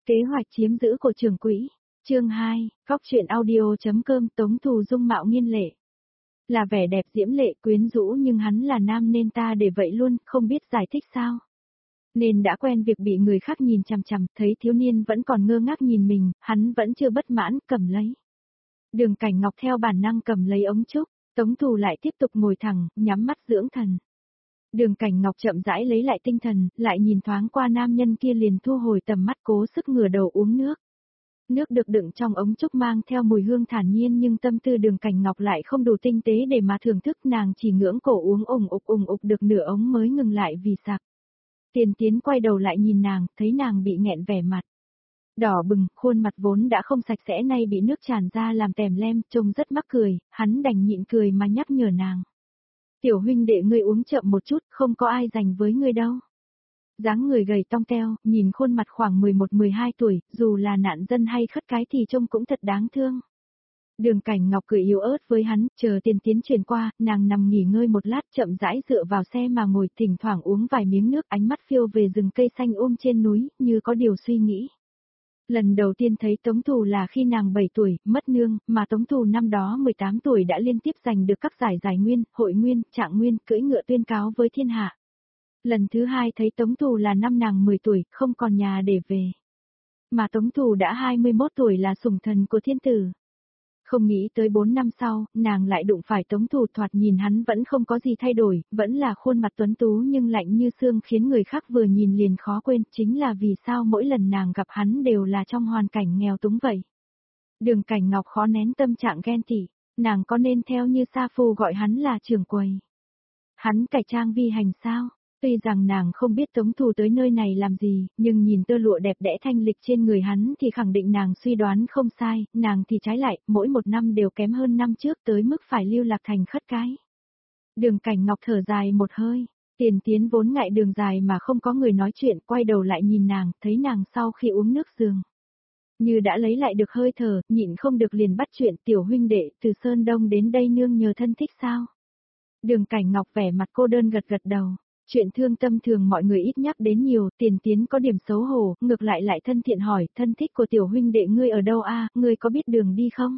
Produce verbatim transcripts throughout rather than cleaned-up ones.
Kế hoạch chiếm giữ của trưởng quỹ. Chương hai, Góc truyện audio.com. Tống Thù dung mạo nghiên lệ. Là vẻ đẹp diễm lệ quyến rũ, nhưng hắn là nam nên ta để vậy luôn, không biết giải thích sao. Nên đã quen việc bị người khác nhìn chằm chằm, thấy thiếu niên vẫn còn ngơ ngác nhìn mình, hắn vẫn chưa bất mãn, cầm lấy. Đường Cảnh Ngọc theo bản năng cầm lấy ống trúc, Tống Thù lại tiếp tục ngồi thẳng, nhắm mắt dưỡng thần. Đường Cảnh Ngọc chậm rãi lấy lại tinh thần, lại nhìn thoáng qua nam nhân kia liền thu hồi tầm mắt, cố sức ngửa đầu uống nước. Nước được đựng trong ống trúc mang theo mùi hương thản nhiên, nhưng tâm tư Đường Cảnh Ngọc lại không đủ tinh tế để mà thưởng thức, nàng chỉ ngưỡng cổ uống ủng ục ủng ục được nửa ống mới ngừng lại vì sặc. Tiền Tiến quay đầu lại nhìn nàng, thấy nàng bị nghẹn vẻ mặt đỏ bừng, khuôn mặt vốn đã không sạch sẽ nay bị nước tràn ra làm tèm lem, trông rất mắc cười, hắn đành nhịn cười mà nhắc nhở nàng. Tiểu huynh đệ ngươi uống chậm một chút, không có ai dành với ngươi đâu. Dáng người gầy tong teo, nhìn khuôn mặt khoảng mười một mười hai tuổi, dù là nạn dân hay khất cái thì trông cũng thật đáng thương. Đường Cảnh Ngọc cười yếu ớt với hắn, chờ Tiền Tiến truyền qua, nàng nằm nghỉ ngơi một lát, chậm rãi dựa vào xe mà ngồi, thỉnh thoảng uống vài miếng nước, ánh mắt phiêu về rừng cây xanh um trên núi, như có điều suy nghĩ. Lần đầu tiên thấy Tống Thù là khi nàng bảy tuổi, mất nương, mà Tống Thù năm đó mười tám tuổi đã liên tiếp giành được các giải giải nguyên, hội nguyên, trạng nguyên, cưỡi ngựa tuyên cáo với thiên hạ. Lần thứ hai thấy Tống Thù là năm nàng mười tuổi, không còn nhà để về. Mà Tống Thù đã hai mươi mốt tuổi là sủng thần của thiên tử. Không nghĩ tới bốn năm sau, nàng lại đụng phải Tống Thù, thoạt nhìn hắn vẫn không có gì thay đổi, vẫn là khuôn mặt tuấn tú nhưng lạnh như xương, khiến người khác vừa nhìn liền khó quên, chính là vì sao mỗi lần nàng gặp hắn đều là trong hoàn cảnh nghèo túng vậy. Đường Cảnh Ngọc khó nén tâm trạng ghen tị, nàng có nên theo như Sa Phu gọi hắn là trưởng quầy. Hắn cải trang vi hành sao? Tuy rằng nàng không biết Tống Thù tới nơi này làm gì, nhưng nhìn tơ lụa đẹp đẽ thanh lịch trên người hắn thì khẳng định nàng suy đoán không sai, nàng thì trái lại, mỗi một năm đều kém hơn năm trước tới mức phải lưu lạc thành khất cái. Đường Cảnh Ngọc thở dài một hơi, Tiền Tiến vốn ngại đường dài mà không có người nói chuyện, quay đầu lại nhìn nàng, thấy nàng sau khi uống nước giường. Như đã lấy lại được hơi thở, nhịn không được liền bắt chuyện, tiểu huynh đệ, từ Sơn Đông đến đây nương nhờ thân thích sao? Đường Cảnh Ngọc vẻ mặt cô đơn gật gật đầu. Chuyện thương tâm thường mọi người ít nhắc đến nhiều, Tiền Tiến có điểm xấu hổ, ngược lại lại thân thiện hỏi, thân thích của tiểu huynh đệ ngươi ở đâu a, ngươi có biết đường đi không?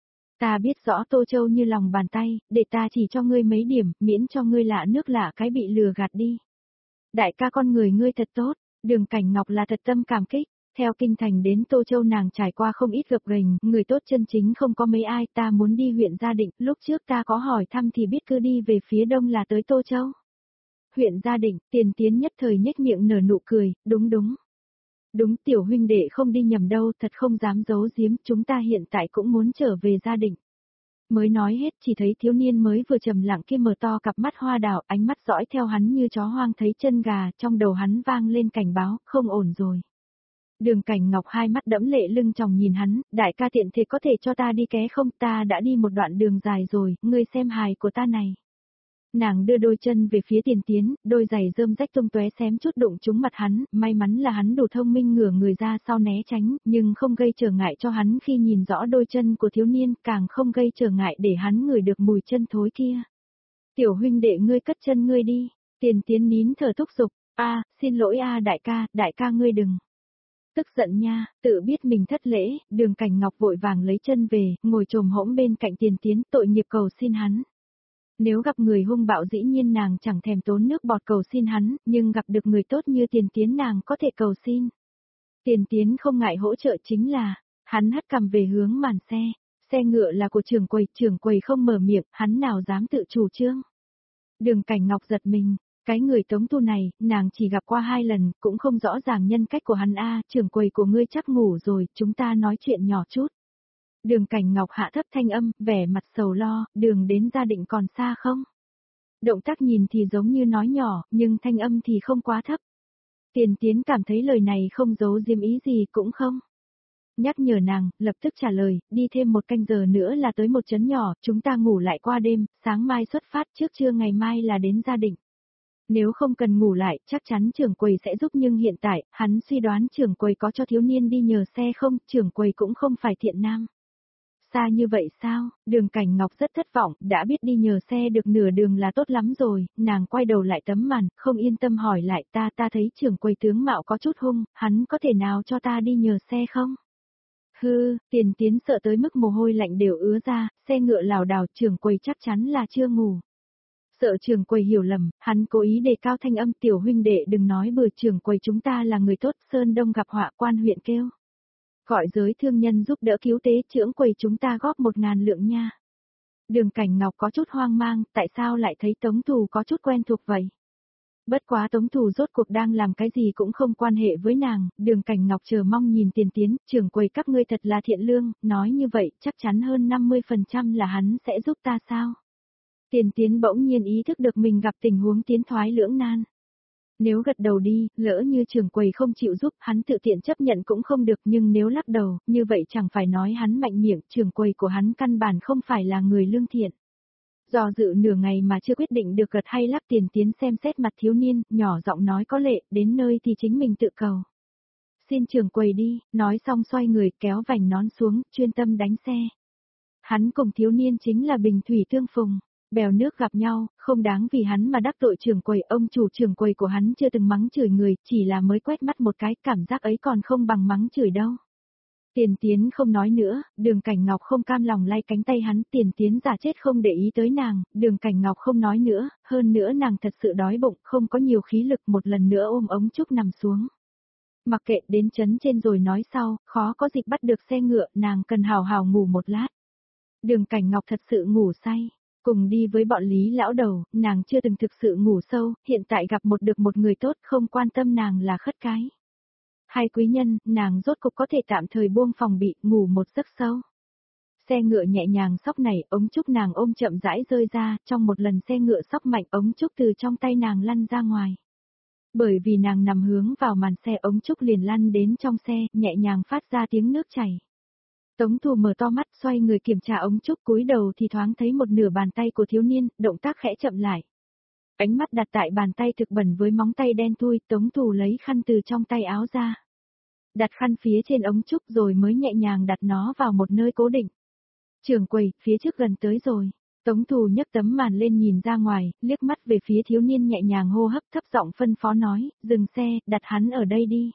Ta biết rõ Tô Châu như lòng bàn tay, để ta chỉ cho ngươi mấy điểm, miễn cho ngươi lạ nước lạ cái bị lừa gạt đi. Đại ca con người ngươi thật tốt, Đường Cảnh Ngọc là thật tâm cảm kích, theo kinh thành đến Tô Châu nàng trải qua không ít gập ghềnh, người tốt chân chính không có mấy ai, ta muốn đi huyện Gia Định, lúc trước ta có hỏi thăm thì biết cứ đi về phía đông là tới Tô Châu. Huyện Gia Định, Tiền Tiến nhất thời nhếch miệng nở nụ cười, đúng đúng. Đúng, tiểu huynh đệ không đi nhầm đâu, thật không dám giấu giếm, chúng ta hiện tại cũng muốn trở về Gia Định. Mới nói hết chỉ thấy thiếu niên mới vừa trầm lặng kia mở to cặp mắt hoa đào, ánh mắt dõi theo hắn như chó hoang thấy chân gà, trong đầu hắn vang lên cảnh báo, không ổn rồi. Đường Cảnh Ngọc hai mắt đẫm lệ lưng tròng nhìn hắn, đại ca tiện thể có thể cho ta đi ké không, ta đã đi một đoạn đường dài rồi, ngươi xem hài của ta này. Nàng đưa đôi chân về phía Tiền Tiến, đôi giày rơm rách tung tóe xém chút đụng trúng mặt hắn, may mắn là hắn đủ thông minh ngửa người ra sau né tránh, nhưng không gây trở ngại cho hắn khi nhìn rõ đôi chân của thiếu niên, càng không gây trở ngại để hắn ngửi được mùi chân thối kia. Tiểu huynh đệ ngươi cất chân ngươi đi, Tiền Tiến nín thở thúc giục, a, xin lỗi a đại ca, đại ca ngươi đừng. Tức giận nha, tự biết mình thất lễ, Đường Cảnh Ngọc vội vàng lấy chân về, ngồi chồm hỗn bên cạnh Tiền Tiến, tội nghiệp cầu xin hắn. Nếu gặp người hung bạo dĩ nhiên nàng chẳng thèm tốn nước bọt cầu xin hắn, nhưng gặp được người tốt như Tiền Tiến nàng có thể cầu xin. Tiền Tiến không ngại hỗ trợ chính là, hắn hất cằm về hướng màn xe, xe ngựa là của trưởng quầy, trưởng quầy không mở miệng, hắn nào dám tự chủ trương. Đường Cảnh Ngọc giật mình, cái người Tống Thù này, nàng chỉ gặp qua hai lần, cũng không rõ ràng nhân cách của hắn a, trưởng quầy của ngươi chắc ngủ rồi, chúng ta nói chuyện nhỏ chút. Đường Cảnh Ngọc hạ thấp thanh âm, vẻ mặt sầu lo, đường đến Gia Định còn xa không? Động tác nhìn thì giống như nói nhỏ, nhưng thanh âm thì không quá thấp. Tiền Tiến cảm thấy lời này không giấu diếm ý gì cũng không. Nhắc nhở nàng, lập tức trả lời, đi thêm một canh giờ nữa là tới một trấn nhỏ, chúng ta ngủ lại qua đêm, sáng mai xuất phát trước trưa ngày mai là đến Gia Định. Nếu không cần ngủ lại, chắc chắn trưởng quầy sẽ giúp, nhưng hiện tại, hắn suy đoán trưởng quầy có cho thiếu niên đi nhờ xe không, trưởng quầy cũng không phải thiện nam. Xa như vậy sao? Đường Cảnh Ngọc rất thất vọng, đã biết đi nhờ xe được nửa đường là tốt lắm rồi, nàng quay đầu lại tấm màn, không yên tâm hỏi lại ta ta thấy trưởng quầy tướng mạo có chút hung, hắn có thể nào cho ta đi nhờ xe không? Hư, Tiền Tiến sợ tới mức mồ hôi lạnh đều ứa ra, xe ngựa lảo đảo trưởng quầy chắc chắn là chưa ngủ. Sợ trưởng quầy hiểu lầm, hắn cố ý đề cao thanh âm tiểu huynh đệ đừng nói bừa trưởng quầy chúng ta là người tốt, Sơn Đông gặp họa quan huyện kêu. Gọi giới thương nhân giúp đỡ cứu tế trưởng quầy chúng ta góp một ngàn lượng nha. Đường Cảnh Ngọc có chút hoang mang, tại sao lại thấy Tống Thù có chút quen thuộc vậy? Bất quá Tống Thù rốt cuộc đang làm cái gì cũng không quan hệ với nàng, Đường Cảnh Ngọc chờ mong nhìn Tiền Tiến, trưởng quầy các ngươi thật là thiện lương, nói như vậy chắc chắn hơn năm mươi phần trăm là hắn sẽ giúp ta sao? Tiền Tiến bỗng nhiên ý thức được mình gặp tình huống tiến thoái lưỡng nan. Nếu gật đầu đi, lỡ như trưởng quầy không chịu giúp, hắn tự tiện chấp nhận cũng không được, nhưng nếu lắc đầu, như vậy chẳng phải nói hắn mạnh miệng, trưởng quầy của hắn căn bản không phải là người lương thiện. Do dự nửa ngày mà chưa quyết định được gật hay lắc. Tiền Tiến xem xét mặt thiếu niên, nhỏ giọng nói có lệ, đến nơi thì chính mình tự cầu. Xin trưởng quầy đi, nói xong xoay người kéo vành nón xuống, chuyên tâm đánh xe. Hắn cùng thiếu niên chính là bình thủy tương phùng. Bèo nước gặp nhau, không đáng vì hắn mà đắc tội trưởng quầy, ông chủ trưởng quầy của hắn chưa từng mắng chửi người, chỉ là mới quét mắt một cái, cảm giác ấy còn không bằng mắng chửi đâu. Tiền Tiến không nói nữa, Đường Cảnh Ngọc không cam lòng lay cánh tay hắn, Tiền Tiến giả chết không để ý tới nàng, Đường Cảnh Ngọc không nói nữa, hơn nữa nàng thật sự đói bụng, không có nhiều khí lực, một lần nữa ôm ống trúc nằm xuống. Mặc kệ đến chấn trên rồi nói sau, khó có dịp bắt được xe ngựa, nàng cần hào hào ngủ một lát. Đường Cảnh Ngọc thật sự ngủ say. Cùng đi với bọn Lý lão đầu, nàng chưa từng thực sự ngủ sâu, hiện tại gặp một được một người tốt không quan tâm nàng là khất cái. Hai quý nhân, nàng rốt cục có thể tạm thời buông phòng bị, ngủ một giấc sâu. Xe ngựa nhẹ nhàng sóc nảy, ống trúc nàng ôm chậm rãi rơi ra, trong một lần xe ngựa sóc mạnh ống trúc từ trong tay nàng lăn ra ngoài. Bởi vì nàng nằm hướng vào màn xe ống trúc liền lăn đến trong xe, nhẹ nhàng phát ra tiếng nước chảy. Tống Thù mở to mắt xoay người kiểm tra ống trúc cúi đầu thì thoáng thấy một nửa bàn tay của thiếu niên, động tác khẽ chậm lại. Ánh mắt đặt tại bàn tay thực bẩn với móng tay đen thui, Tống Thù lấy khăn từ trong tay áo ra. Đặt khăn phía trên ống trúc rồi mới nhẹ nhàng đặt nó vào một nơi cố định. Trưởng quầy, phía trước gần tới rồi. Tống Thù nhấc tấm màn lên nhìn ra ngoài, liếc mắt về phía thiếu niên nhẹ nhàng hô hấp thấp giọng phân phó nói, dừng xe, đặt hắn ở đây đi.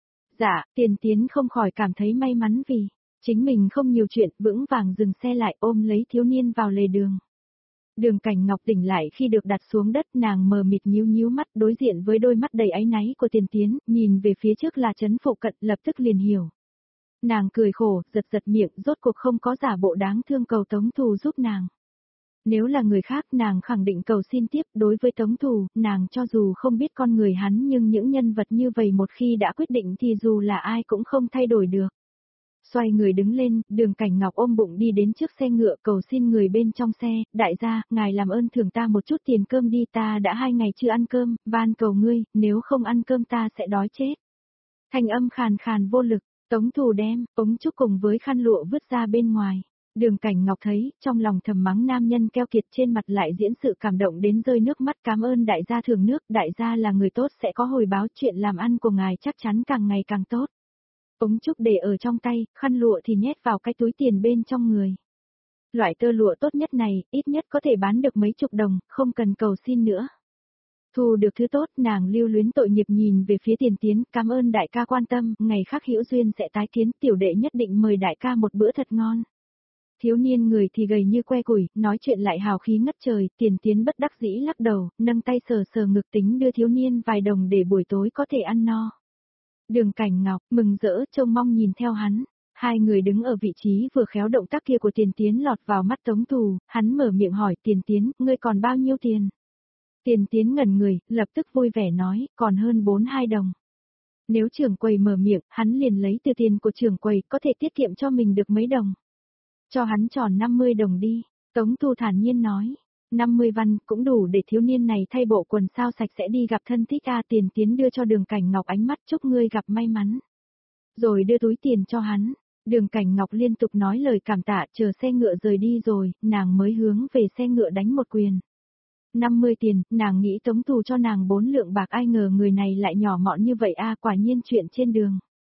Dạ, Tiền Tiến không khỏi cảm thấy may mắn vì chính mình không nhiều chuyện, vững vàng dừng xe lại ôm lấy thiếu niên vào lề đường. Đường Cảnh Ngọc tỉnh lại khi được đặt xuống đất, nàng mờ mịt nhíu nhíu mắt đối diện với đôi mắt đầy áy náy của Tiền Tiến, nhìn về phía trước là trấn phụ cận, lập tức liền hiểu. Nàng cười khổ, giật giật miệng, rốt cuộc không có giả bộ đáng thương cầu Tống Thù giúp nàng. Nếu là người khác nàng khẳng định cầu xin tiếp, đối với Tống Thù, nàng cho dù không biết con người hắn nhưng những nhân vật như vậy một khi đã quyết định thì dù là ai cũng không thay đổi được. Xoay người đứng lên, Đường Cảnh Ngọc ôm bụng đi đến trước xe ngựa cầu xin người bên trong xe, đại gia, ngài làm ơn thưởng ta một chút tiền cơm đi, ta đã hai ngày chưa ăn cơm, van cầu ngươi, nếu không ăn cơm ta sẽ đói chết. Thanh âm khàn khàn vô lực, Tống Thù đem, ống trúc cùng với khăn lụa vứt ra bên ngoài. Đường Cảnh Ngọc thấy, trong lòng thầm mắng nam nhân keo kiệt trên mặt lại diễn sự cảm động đến rơi nước mắt cảm ơn đại gia thưởng nước, đại gia là người tốt sẽ có hồi báo chuyện làm ăn của ngài chắc chắn càng ngày càng tốt. Ống trúc để ở trong tay, khăn lụa thì nhét vào cái túi tiền bên trong người. Loại tơ lụa tốt nhất này, ít nhất có thể bán được mấy chục đồng, không cần cầu xin nữa. Thu được thứ tốt, nàng lưu luyến tội nghiệp nhìn về phía Tiền Tiến, cảm ơn đại ca quan tâm, ngày khác hữu duyên sẽ tái kiến, tiểu đệ nhất định mời đại ca một bữa thật ngon. Thiếu niên người thì gầy như que củi, nói chuyện lại hào khí ngất trời, Tiền Tiến bất đắc dĩ lắc đầu, nâng tay sờ sờ ngực tính đưa thiếu niên vài đồng để buổi tối có thể ăn no. Đường Cảnh Ngọc, mừng rỡ, trông mong nhìn theo hắn. Hai người đứng ở vị trí vừa khéo động tác kia của Tiền Tiến lọt vào mắt Tống Thù, hắn mở miệng hỏi Tiền Tiến, ngươi còn bao nhiêu tiền? Tiền Tiến ngẩn người, lập tức vui vẻ nói, còn hơn bốn hai đồng. Nếu trưởng quầy mở miệng, hắn liền lấy từ tiền của trưởng quầy, có thể tiết kiệm cho mình được mấy đồng. Cho hắn tròn năm mươi đồng đi, Tống Thù thản nhiên nói. năm mươi văn cũng đủ để thiếu niên này thay bộ quần sao sạch sẽ đi gặp thân thích a. Tiền Tiến đưa cho Đường Cảnh Ngọc ánh mắt chúc ngươi gặp may mắn. Rồi đưa túi tiền cho hắn. Đường Cảnh Ngọc liên tục nói lời cảm tạ, chờ xe ngựa rời đi rồi, nàng mới hướng về xe ngựa đánh một quyền. năm mươi tiền, nàng nghĩ Tống Thù cho nàng bốn lượng bạc, ai ngờ người này lại nhỏ mọn như vậy a, quả nhiên chuyện trên đường.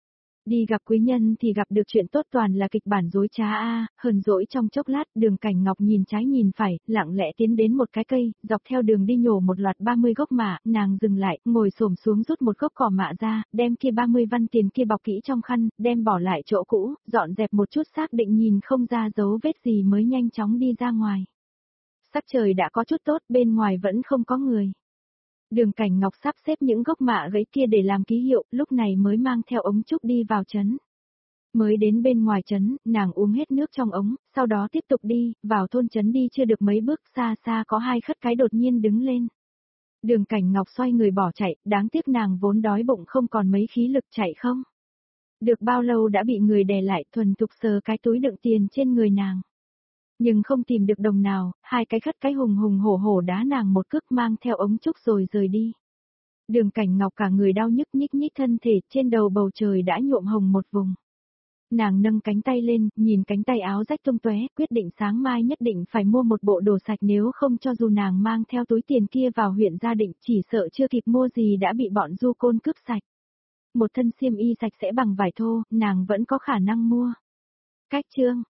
Đi gặp quý nhân thì gặp được chuyện tốt toàn là kịch bản dối trá a, hờn dỗi trong chốc lát, Đường Cảnh Ngọc nhìn trái nhìn phải, lặng lẽ tiến đến một cái cây, dọc theo đường đi nhổ một loạt ba mươi gốc mạ, nàng dừng lại, ngồi xổm xuống rút một gốc cỏ mạ ra, đem kia ba mươi văn tiền kia bọc kỹ trong khăn, đem bỏ lại chỗ cũ, dọn dẹp một chút xác định nhìn không ra dấu vết gì mới nhanh chóng đi ra ngoài. Sắc trời đã có chút tốt, bên ngoài vẫn không có người. Đường Cảnh Ngọc sắp xếp những gốc mạ gãy kia để làm ký hiệu, lúc này mới mang theo ống trúc đi vào trấn. Mới đến bên ngoài trấn, nàng uống hết nước trong ống, sau đó tiếp tục đi, vào thôn trấn đi chưa được mấy bước, xa xa có hai khất cái đột nhiên đứng lên. Đường Cảnh Ngọc xoay người bỏ chạy, đáng tiếc nàng vốn đói bụng không còn mấy khí lực chạy không. Được bao lâu đã bị người đè lại, thuần thục sờ cái túi đựng tiền trên người nàng. Nhưng không tìm được đồng nào, hai cái khất cái hùng hùng hổ hổ đá nàng một cước mang theo ống trúc rồi rời đi. Đường Cảnh Ngọc cả người đau nhức nhích nhích thân thể, trên đầu bầu trời đã nhuộm hồng một vùng. Nàng nâng cánh tay lên, nhìn cánh tay áo rách tung tóe, quyết định sáng mai nhất định phải mua một bộ đồ sạch, nếu không cho dù nàng mang theo túi tiền kia vào huyện Gia Định, chỉ sợ chưa kịp mua gì đã bị bọn du côn cướp sạch. Một thân xiêm y sạch sẽ bằng vải thô, nàng vẫn có khả năng mua. Cách chương